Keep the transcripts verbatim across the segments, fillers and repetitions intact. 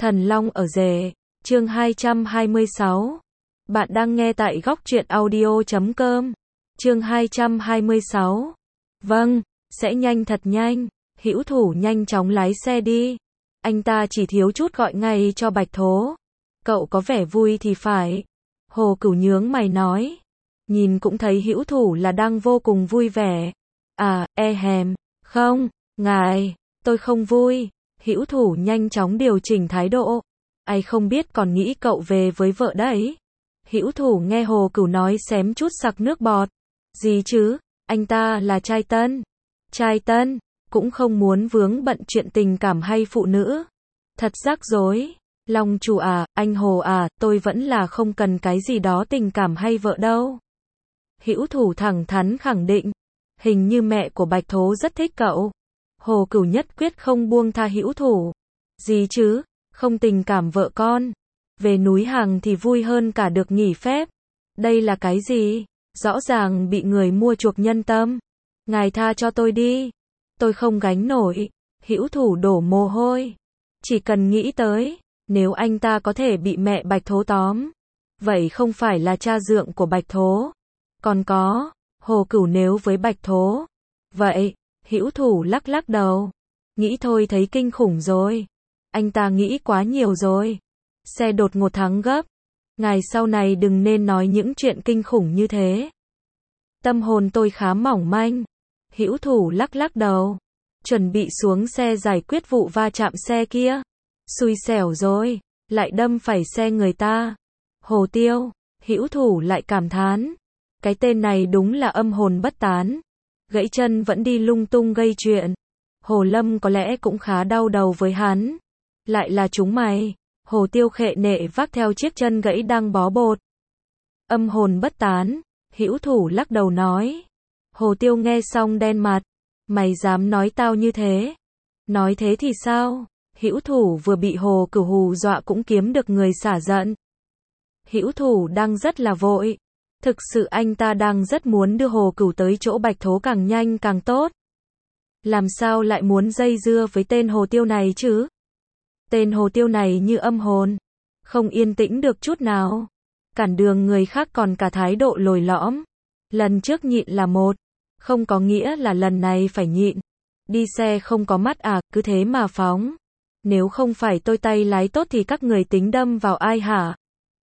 Thần Long ở rể, chương hai trăm hai mươi sáu. Bạn đang nghe tại góc truyện audio chấm com. Chương hai trăm hai mươi sáu. Vâng, sẽ nhanh thật nhanh. Hữu Thủ nhanh chóng lái xe đi. Anh ta chỉ thiếu chút gọi ngay cho Bạch Thố. Cậu có vẻ vui thì phải. Hồ Cửu nhướng mày nói. Nhìn cũng thấy Hữu Thủ là đang vô cùng vui vẻ. À, e hèm, không, ngài, tôi không vui. Hữu Thủ nhanh chóng điều chỉnh thái độ. Ai không biết còn nghĩ cậu về với vợ đấy. Hữu Thủ nghe Hồ Cửu nói xém chút sặc nước bọt. Gì chứ, anh ta là trai tân. Trai tân, cũng không muốn vướng bận chuyện tình cảm hay phụ nữ. Thật rắc rối. Long chủ à, anh Hồ à, tôi vẫn là không cần cái gì đó tình cảm hay vợ đâu. Hữu Thủ thẳng thắn khẳng định. Hình như mẹ của Bạch Thố rất thích cậu. Hồ Cửu nhất quyết không buông tha Hữu Thủ. Gì chứ, không tình cảm vợ con. Về núi Hàng thì vui hơn cả được nghỉ phép. Đây là cái gì? Rõ ràng bị người mua chuộc nhân tâm. Ngài tha cho tôi đi. Tôi không gánh nổi. Hữu Thủ đổ mồ hôi. Chỉ cần nghĩ tới, nếu anh ta có thể bị mẹ Bạch Thố tóm, vậy không phải là cha dượng của Bạch Thố. Còn có, Hồ Cửu nếu với Bạch Thố. Vậy, Hữu Thủ lắc lắc đầu. Nghĩ thôi thấy kinh khủng rồi. Anh ta nghĩ quá nhiều rồi. Xe đột ngột thắng gấp. Ngài sau này đừng nên nói những chuyện kinh khủng như thế. Tâm hồn tôi khá mỏng manh. Hữu Thủ lắc lắc đầu. Chuẩn bị xuống xe giải quyết vụ va chạm xe kia. Xui xẻo rồi. Lại đâm phải xe người ta. Hồ Tiêu. Hữu Thủ lại cảm thán. Cái tên này đúng là âm hồn bất tán. Gãy chân vẫn đi lung tung gây chuyện. Hồ Lâm có lẽ cũng khá đau đầu với hắn. Lại là chúng mày. Hồ Tiêu khệ nệ vác theo chiếc chân gãy đang bó bột. Âm hồn bất tán. Hữu Thủ lắc đầu nói. Hồ Tiêu nghe xong đen mặt. Mày dám nói tao như thế? Nói thế thì sao? Hữu Thủ vừa bị Hồ Cửu hù dọa cũng kiếm được người xả giận. Hữu Thủ đang rất là vội. Thực sự anh ta đang rất muốn đưa Hồ Cửu tới chỗ Bạch Thố càng nhanh càng tốt. Làm sao lại muốn dây dưa với tên Hồ Tiêu này chứ? Tên Hồ Tiêu này như âm hồn. Không yên tĩnh được chút nào. Cản đường người khác còn cả thái độ lồi lõm. Lần trước nhịn là một. Không có nghĩa là lần này phải nhịn. Đi xe không có mắt à, cứ thế mà phóng. Nếu không phải tôi tay lái tốt thì các người tính đâm vào ai hả?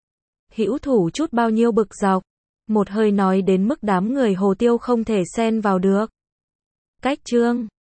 Hữu Thủ chút bao nhiêu bực dọc. Một hơi nói đến mức đám người Hồ Tiêu không thể xen vào được. Cách chương